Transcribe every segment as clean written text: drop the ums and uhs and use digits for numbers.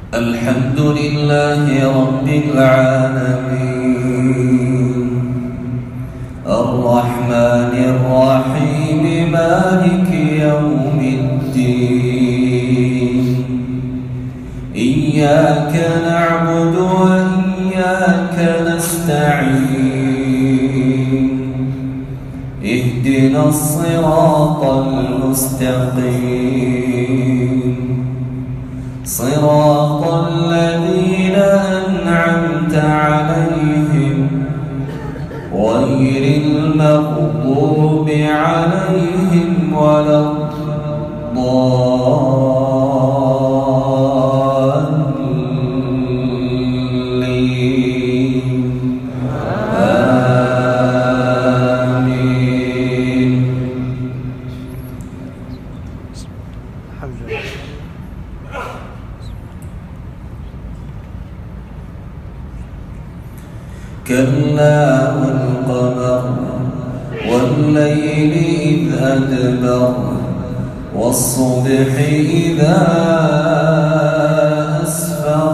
الحمد لله رب العالمين الرحمن الرحيم مالك يوم الدين إياك نعبد وإياك نستعين اهدنا الصراط المستقيم صراط الذين أنعمت عليهم غير المغضوب عليهم ولا الضالين آمين. كلا والقمر والليل إذ أدبر والصبح إذا أسفر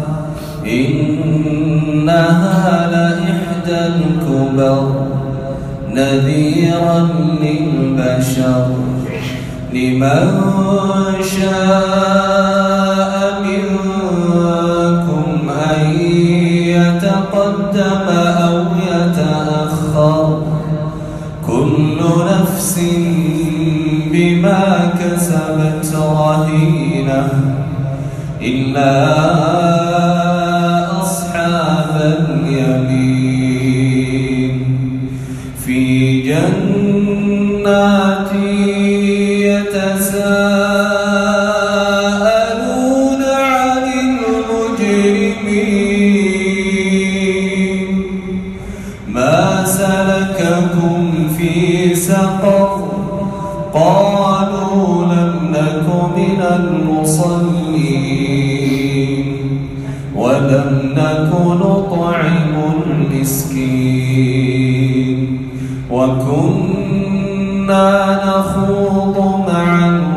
إنها لإحدى الكبر نذيرا للبشر لمن شاء منكم أن يتقدم أو يتأخر كل نفس بما كسبت رهينة إلا أصحاب اليمين في جنات يتساءلون عن المجرمين ما سلككم في سقر قالوا لم نك من المصلين ولم نك نطعم المسكين وكنا نخوض مع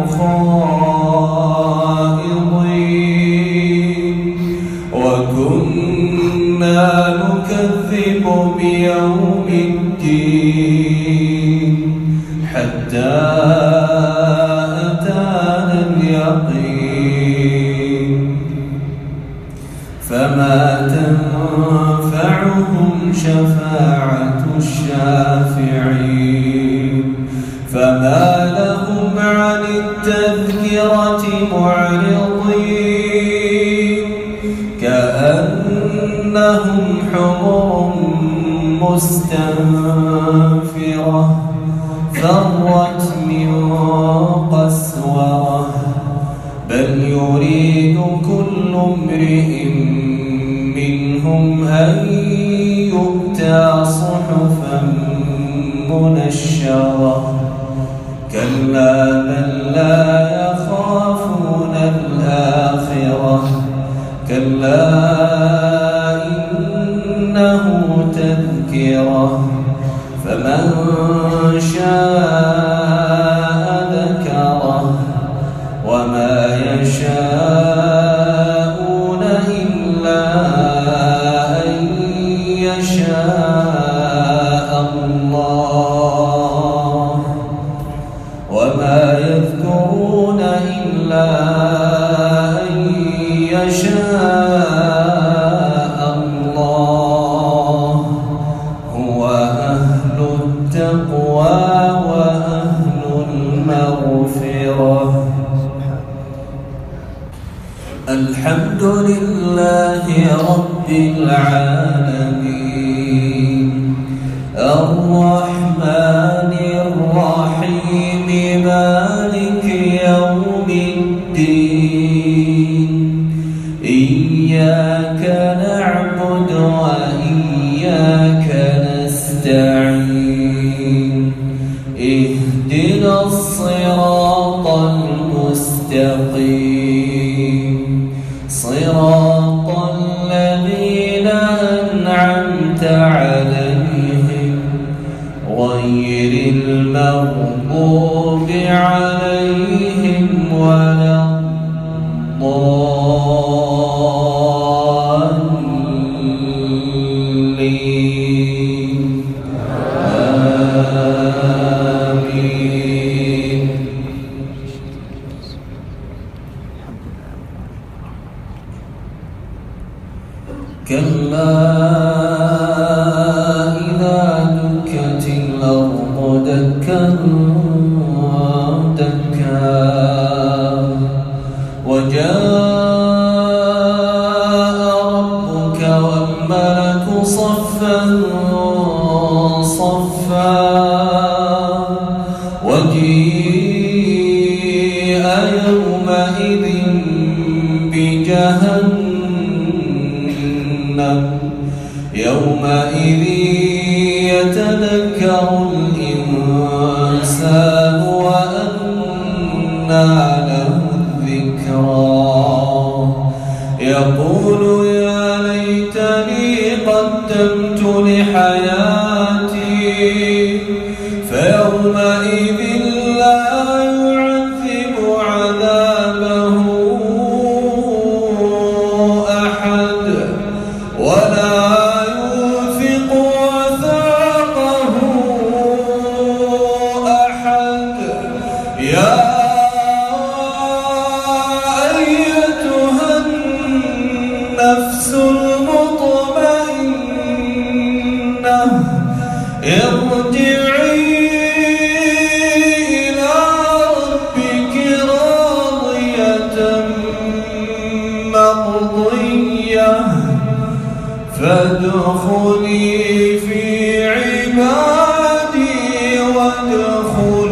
الخائضين وكنا نكذب بيوم الدين حتى أتانا اليقين فما تنفعهم شفاعة الشافعين فما لهم عن التذكرة معرضين كأنهم حمر مستنفرة فرت من قسورة بل يريد كل امرئ منهم أن يؤتى صحفا منشرة كلا بل لا يخافون الآخرة كلا إنه تذكرة فمن شاء ذكره وما يشاءون إلا أن يشاء الله وما يذكرون إلا أن يشاء الله هو أهل التقوى وأهل المغفرة. الحمد لله رب العالمين الرحمن الرحيم مالك يوم الدين إياك نعبد وإياك نستعين اهدنا الصراط المستقيم صراط الذين أنعمت عليهم غير المغضوب عليهم ولا الضالين. كلا إذا دكت الأرض دكا دكا وجاء ربك والملك صفا صفا وجيء يومئذ بجهنم يومئذ يتذكر الإنسان وأنى له الذكرى يقول يا ليتني قدمت لحياتي فيومئذ لا يعذب عذابه أحد ولا يوثق وثاقه أحد يا أيتها النفس المطمئنة ارجعي إلى ربك راضية مرضية فادخلي في عبادي وادخلي